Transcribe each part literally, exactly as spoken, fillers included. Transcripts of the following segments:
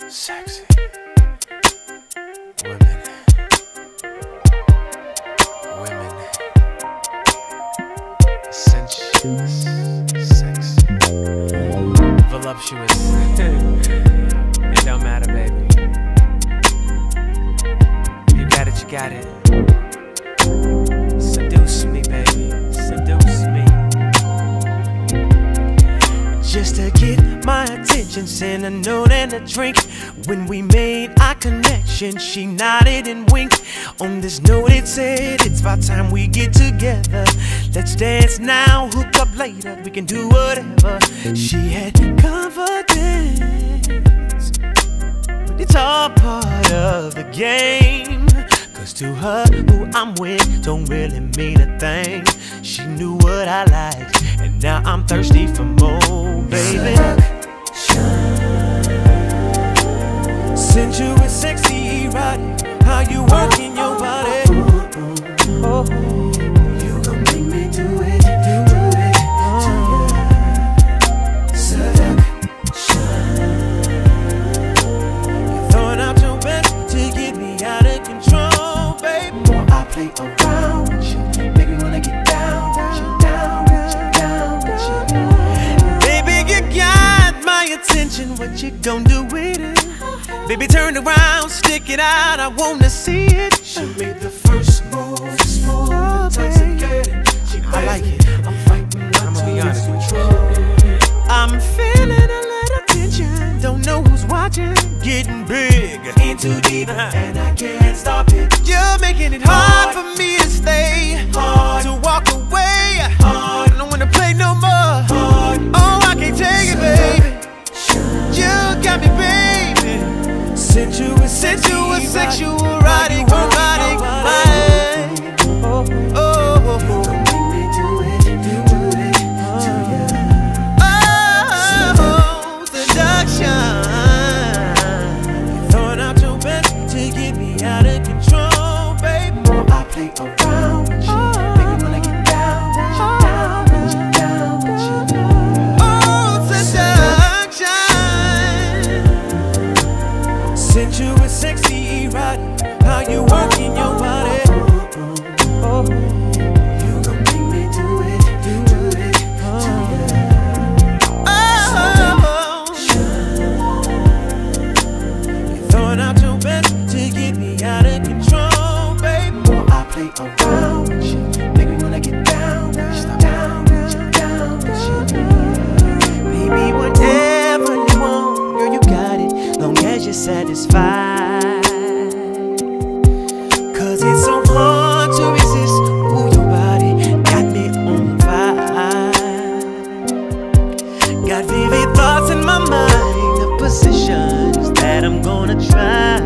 Sexy women, women, sensuous, sexy, voluptuous. It don't matter, baby. You got it, you got it. Seduce me, baby, seduce me. Just to get my attention, send a note and a drink. When we made our connection, she nodded and winked. On this note it said, it's about time we get together. Let's dance now, hook up later, we can do whatever. She had confidence, but it's all part of the game. Cause to her, who I'm with don't really mean a thing. She knew what I liked, and now I'm thirsty for more, baby. Sensuous, sexy, erotic, how you working your body. Oh, you gon' make me do it, do it to you. Seduction. You're throwing out your best to get me out of control, baby. The more I play around with you, make me wanna get down with you, down with you, down with you. Baby, you got my attention, what you gon' do with it? Baby, turn around, stick it out, I wanna see it. She made the first move, smooth, oh, intoxicated. She I like it. I'm fighting, I'm gonna be honest with you. I'm feeling a little tension, don't know who's watching. Getting big, in too deep, and I can't stop it. You're making it hard, hard for me to stay, hard to walk away. Hard. I don't wanna play no more. Hard. Oh, I can't take it, baby. You got me, baby. Sensuous, sensuous, sexual, erotic, erotic, mind. Oh, oh, oh, oh. Make me do it, do it to you. Oh, seduction. You're throwing out your best to get me out of control, baby. The more I play around with you, make me wanna get down with you, down with you, down with you. Oh, seduction. Sensuous, sexy, erotic, how you working your body. Oh, you gon' make me do it, do it to you. Oh, you're throwing out your best to get me out of control, baby. The more I play around with you, make me wanna get down with you, down with you, down with you. Baby, whatever you want, girl, you got it, long as you're satisfied. Cause it's so hard to resist. Ooh, your body got me on fire. Got vivid thoughts in my mind of positions that I'm gonna try.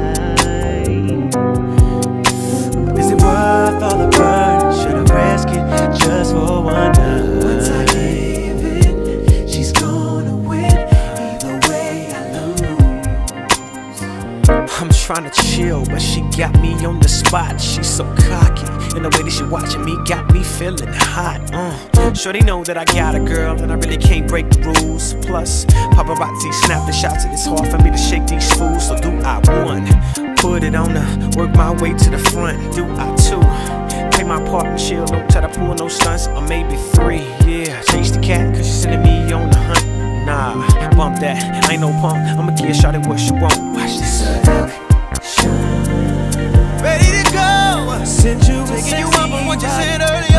Is it worth all the burden? Should I risk it just for one night? Once I give it, she's gonna win. Either way I lose. I'm trying to chill, but she got me on the spot. She's so cocky, and the way that she watching me got me feeling hot. Uh. Sure they know that I got a girl, and I really can't break the rules. Plus, paparazzi snap the shots, and it's hard for me to shake these fools. So do I one, put it on her, work my way to the front. Do I two, play my part and chill, don't try to pull no stunts. Or maybe three, yeah, chase the cat, cause she's sending me on the hunt. Nah, bump that, I ain't no punk, I'ma give shawty what she want. Watch this. Ready to go, taking you up on what you said earlier.